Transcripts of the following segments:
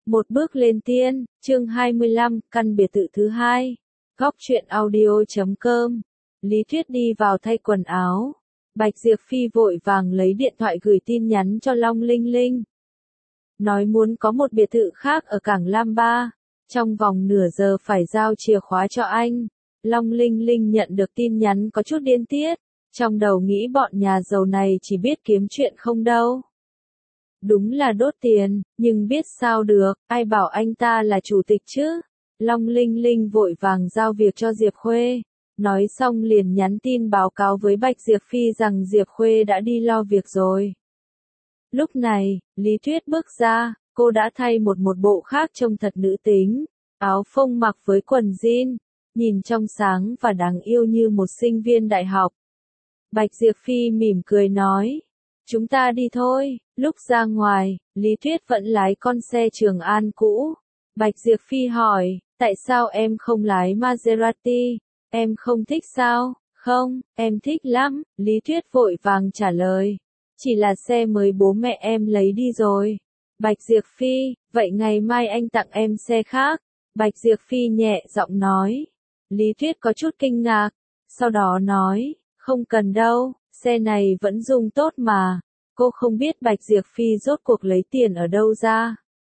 Một bước lên tiên, chương 25, căn biệt thự thứ hai. Góc truyện audio.com. Lý Tuyết đi vào thay quần áo. Bạch Diệp Phi vội vàng lấy điện thoại gửi tin nhắn cho Long Linh Linh. Nói muốn có một biệt thự khác ở cảng Lam Ba. Trong vòng nửa giờ phải giao chìa khóa cho anh. Long Linh Linh nhận được tin nhắn có chút điên tiết. Trong đầu nghĩ bọn nhà giàu này chỉ biết kiếm chuyện không đâu. Đúng là đốt tiền, nhưng biết sao được, ai bảo anh ta là chủ tịch chứ. Long Linh Linh vội vàng giao việc cho Diệp Khuê. Nói xong liền nhắn tin báo cáo với Bạch Diệp Phi rằng Diệp Khuê đã đi lo việc rồi. Lúc này, Lý Tuyết bước ra, cô đã thay một bộ khác trông thật nữ tính. Áo phông mặc với quần jean, nhìn trong sáng và đáng yêu như một sinh viên đại học. Bạch Diệp Phi mỉm cười nói. Chúng ta đi thôi. Lúc ra ngoài, Lý Tuyết vẫn lái con xe Trường An cũ. Bạch Diệp Phi hỏi, tại sao em không lái Maserati? Em không thích sao? Không, em thích lắm. Lý Tuyết vội vàng trả lời. Chỉ là xe mới bố mẹ em lấy đi rồi. Bạch Diệp Phi, vậy ngày mai anh tặng em xe khác. Bạch Diệp Phi nhẹ giọng nói. Lý Tuyết có chút kinh ngạc. Sau đó nói, không cần đâu, xe này vẫn dùng tốt mà. Cô không biết Bạch Diệp Phi rốt cuộc lấy tiền ở đâu ra.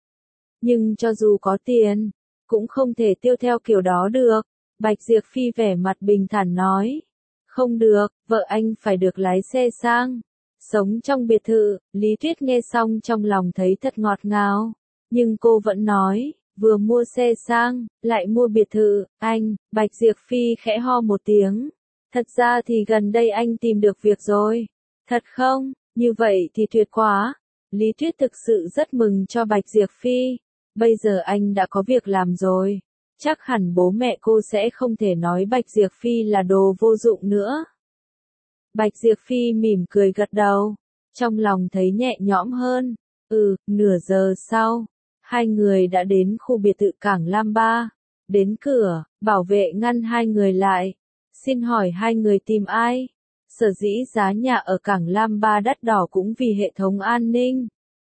Nhưng cho dù có tiền, cũng không thể tiêu theo kiểu đó được. Bạch Diệp Phi vẻ mặt bình thản nói. Không được, vợ anh phải được lái xe sang. Sống trong biệt thự, Lý Tuyết nghe xong trong lòng thấy thật ngọt ngào. Nhưng cô vẫn nói, vừa mua xe sang, lại mua biệt thự, anh. Bạch Diệp Phi khẽ ho một tiếng. Thật ra thì gần đây anh tìm được việc rồi. Thật không? Như vậy thì tuyệt quá. Lý Tuyết thực sự rất mừng cho Bạch Diệp Phi. Bây giờ anh đã có việc làm rồi. Chắc hẳn bố mẹ cô sẽ không thể nói Bạch Diệp Phi là đồ vô dụng nữa. Bạch Diệp Phi mỉm cười gật đầu. Trong lòng thấy nhẹ nhõm hơn. Nửa giờ sau, hai người đã đến khu biệt thự cảng Lam Ba. Đến cửa, bảo vệ ngăn hai người lại. Xin hỏi hai người tìm ai? Sở dĩ giá nhà ở cảng Lam Ba đắt đỏ cũng vì hệ thống an ninh.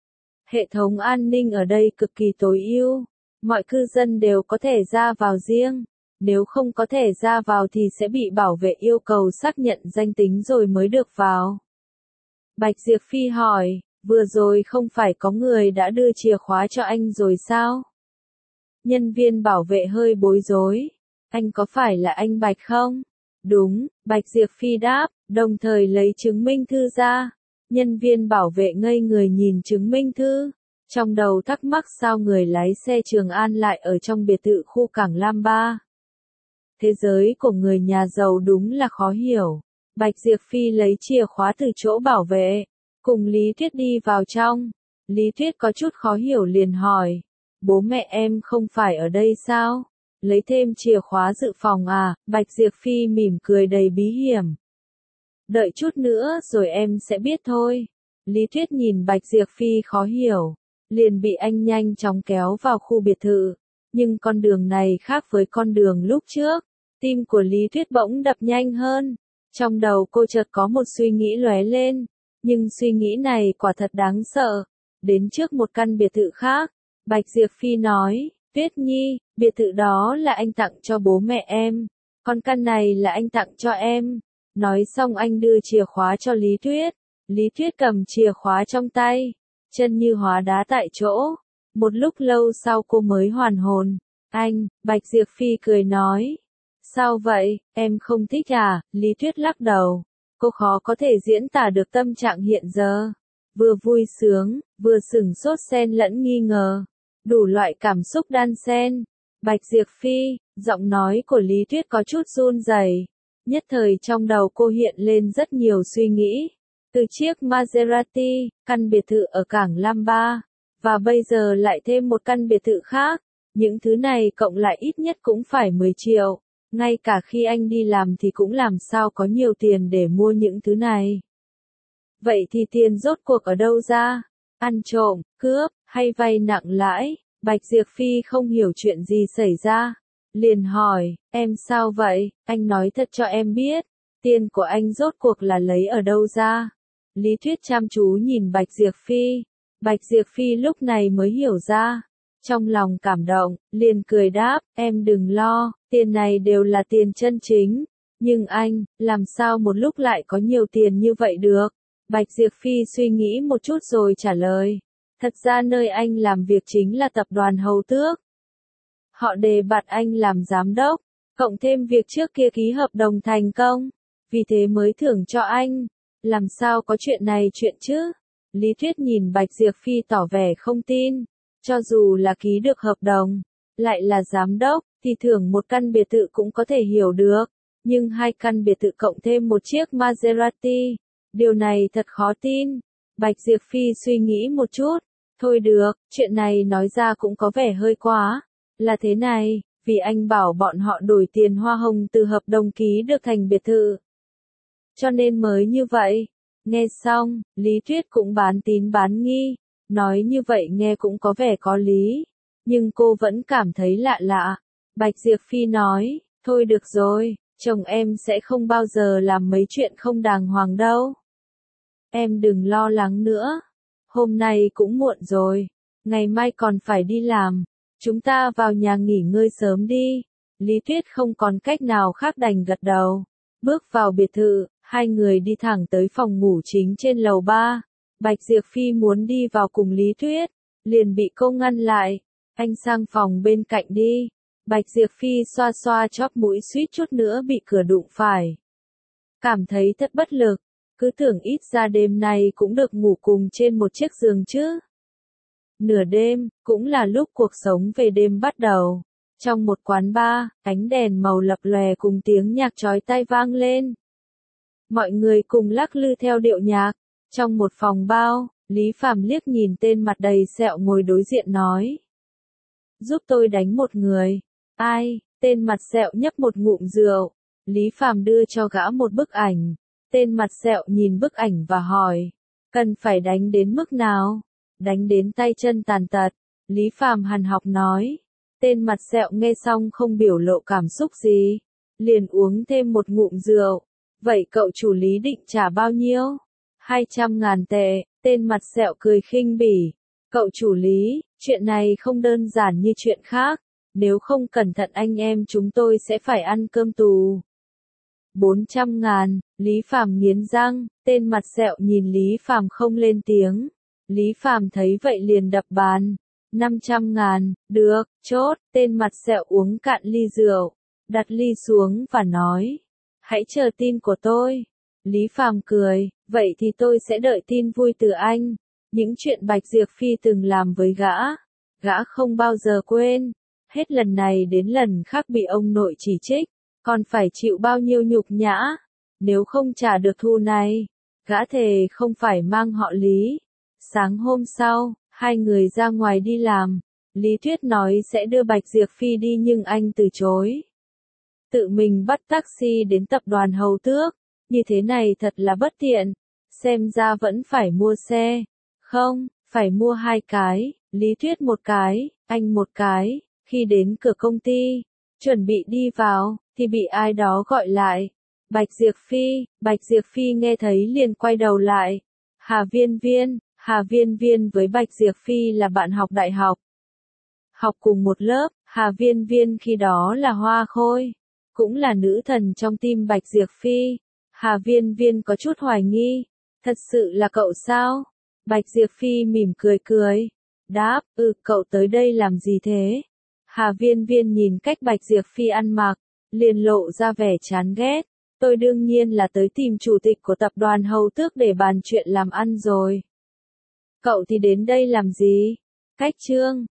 Hệ thống an ninh ở đây cực kỳ tối ưu. Mọi cư dân đều có thể ra vào riêng. Nếu không có thể ra vào thì sẽ bị bảo vệ yêu cầu xác nhận danh tính rồi mới được vào. Bạch Diệp Phi hỏi, vừa rồi không phải có người đã đưa chìa khóa cho anh rồi sao? Nhân viên bảo vệ hơi bối rối. Anh có phải là anh Bạch không? Đúng, Bạch Diệp Phi đáp, đồng thời lấy chứng minh thư ra. Nhân viên bảo vệ ngây người nhìn chứng minh thư. Trong đầu thắc mắc sao người lái xe Trường An lại ở trong biệt thự khu cảng Lam Ba. Thế giới của người nhà giàu đúng là khó hiểu. Bạch Diệp Phi lấy chìa khóa từ chỗ bảo vệ. Cùng Lý Tuyết đi vào trong. Lý Tuyết có chút khó hiểu liền hỏi. Bố mẹ em không phải ở đây sao? Lấy thêm chìa khóa dự phòng à? Bạch Diệp Phi mỉm cười đầy bí hiểm. Đợi chút nữa rồi em sẽ biết thôi. Lý Tuyết nhìn Bạch Diệp Phi khó hiểu. Liền bị anh nhanh chóng kéo vào khu biệt thự. Nhưng con đường này khác với con đường lúc trước. Tim của Lý Tuyết bỗng đập nhanh hơn. Trong đầu cô chợt có một suy nghĩ lóe lên. Nhưng suy nghĩ này quả thật đáng sợ. Đến trước một căn biệt thự khác. Bạch Diệp Phi nói, Tuyết Nhi, biệt thự đó là anh tặng cho bố mẹ em. Còn căn này là anh tặng cho em. Nói xong anh đưa chìa khóa cho Lý Tuyết. Lý Tuyết cầm chìa khóa trong tay. Chân như hóa đá tại chỗ. Một lúc lâu sau cô mới hoàn hồn. Anh, Bạch Diệp Phi cười nói. Sao vậy, em không thích à? Lý Tuyết lắc đầu. Cô khó có thể diễn tả được tâm trạng hiện giờ. Vừa vui sướng, vừa sửng sốt xen lẫn nghi ngờ. Đủ loại cảm xúc đan xen. Bạch Diệp Phi, giọng nói của Lý Tuyết có chút run rẩy. Nhất thời trong đầu cô hiện lên rất nhiều suy nghĩ. Từ chiếc Maserati, căn biệt thự ở cảng Lam Ba, và bây giờ lại thêm một căn biệt thự khác. Những thứ này cộng lại ít nhất cũng phải 10 triệu. Ngay cả khi anh đi làm thì cũng làm sao có nhiều tiền để mua những thứ này. Vậy thì tiền rốt cuộc ở đâu ra? Ăn trộm, cướp, hay vay nặng lãi? Bạch Diệp Phi không hiểu chuyện gì xảy ra. Liền hỏi, em sao vậy? Anh nói thật cho em biết. Tiền của anh rốt cuộc là lấy ở đâu ra? Lý Tuyết chăm chú nhìn Bạch Diệp Phi. Bạch Diệp Phi lúc này mới hiểu ra. trong lòng cảm động, liền cười đáp, em đừng lo, tiền này đều là tiền chân chính. Nhưng anh, làm sao một lúc lại có nhiều tiền như vậy được? Bạch Diệp Phi suy nghĩ một chút rồi trả lời. Thật ra nơi anh làm việc chính là tập đoàn Hầu Tước. Họ đề bạt anh làm giám đốc, cộng thêm việc trước kia ký hợp đồng thành công. Vì thế mới thưởng cho anh. Làm sao có chuyện này chuyện chứ? Lý Tuyết nhìn Bạch Diệp Phi tỏ vẻ không tin. Cho dù là ký được hợp đồng, lại là giám đốc, thì thưởng một căn biệt thự cũng có thể hiểu được. Nhưng 2 căn biệt thự cộng thêm một chiếc Maserati, điều này thật khó tin. Bạch Diệp Phi suy nghĩ một chút. Thôi được, chuyện này nói ra cũng có vẻ hơi quá. Là thế này, vì anh bảo bọn họ đổi tiền hoa hồng từ hợp đồng ký được thành biệt thự. Cho nên mới như vậy. Nghe xong, Lý Tuyết cũng bán tín bán nghi. Nói như vậy nghe cũng có vẻ có lý. Nhưng cô vẫn cảm thấy lạ lạ. Bạch Diệp Phi nói, thôi được rồi, chồng em sẽ không bao giờ làm mấy chuyện không đàng hoàng đâu. Em đừng lo lắng nữa. Hôm nay cũng muộn rồi. Ngày mai còn phải đi làm. Chúng ta vào nhà nghỉ ngơi sớm đi. Lý Tuyết không còn cách nào khác đành gật đầu. Bước vào biệt thự, 2 người đi thẳng tới phòng ngủ chính trên lầu 3. Bạch Diệp Phi muốn đi vào cùng Lý Tuyết, liền bị cô ngăn lại. Anh sang phòng bên cạnh đi. Bạch Diệp Phi xoa xoa chóp mũi suýt chút nữa bị cửa đụng phải. Cảm thấy thật bất lực, cứ tưởng ít ra đêm nay cũng được ngủ cùng trên một chiếc giường chứ. Nửa đêm, cũng là lúc cuộc sống về đêm bắt đầu. Trong một quán bar, ánh đèn màu lập lòe cùng tiếng nhạc chói tai vang lên. Mọi người cùng lắc lư theo điệu nhạc. Trong một phòng bao, Lý Phàm liếc nhìn tên mặt đầy sẹo ngồi đối diện nói. Giúp tôi đánh một người. Ai? Tên mặt sẹo nhấp một ngụm rượu. Lý Phàm đưa cho gã một bức ảnh. Tên mặt sẹo nhìn bức ảnh và hỏi. Cần phải đánh đến mức nào? Đánh đến tay chân tàn tật. Lý Phàm hằn học nói. Tên mặt sẹo nghe xong không biểu lộ cảm xúc gì. Liền uống thêm một ngụm rượu. Vậy cậu chủ Lý định trả bao nhiêu? 200.000 tệ. Tên mặt sẹo cười khinh bỉ. Cậu chủ Lý, chuyện này không đơn giản như chuyện khác. Nếu không cẩn thận anh em chúng tôi sẽ phải ăn cơm tù. 400.000, Lý Phàm nghiến răng, tên mặt sẹo nhìn Lý Phàm không lên tiếng. Lý Phàm thấy vậy liền đập bàn. 500.000, được, chốt, tên mặt sẹo uống cạn ly rượu, đặt ly xuống và nói. Hãy chờ tin của tôi. Lý Phàm cười, vậy thì tôi sẽ đợi tin vui từ anh. Những chuyện Bạch Diệp Phi từng làm với gã không bao giờ quên. Hết lần này đến lần khác bị ông nội chỉ trích, còn phải chịu bao nhiêu nhục nhã. Nếu không trả được thù này, gã thề không phải mang họ Lý. Sáng hôm sau, 2 người ra ngoài đi làm. Lý Tuyết nói sẽ đưa Bạch Diệp Phi đi nhưng anh từ chối. Tự mình bắt taxi đến tập đoàn Hầu Tước. Như thế này thật là bất tiện. Xem ra vẫn phải mua xe. Không, phải mua 2 cái. Lý Tuyết một cái, anh một cái. Khi đến cửa công ty, chuẩn bị đi vào, thì bị ai đó gọi lại. Bạch Diệp Phi nghe thấy liền quay đầu lại. Hà Viên Viên với Bạch Diệp Phi là bạn học đại học. Học cùng một lớp, Hà Viên Viên khi đó là Hoa Khôi, cũng là nữ thần trong team Bạch Diệp Phi. Hà Viên Viên có chút hoài nghi, thật sự là cậu sao? Bạch Diệp Phi mỉm cười, đáp, cậu tới đây làm gì thế? Hà Viên Viên nhìn cách Bạch Diệp Phi ăn mặc, liền lộ ra vẻ chán ghét. Tôi đương nhiên là tới tìm chủ tịch của tập đoàn Hầu Tước để bàn chuyện làm ăn rồi. Cậu thì đến đây làm gì? Cách chương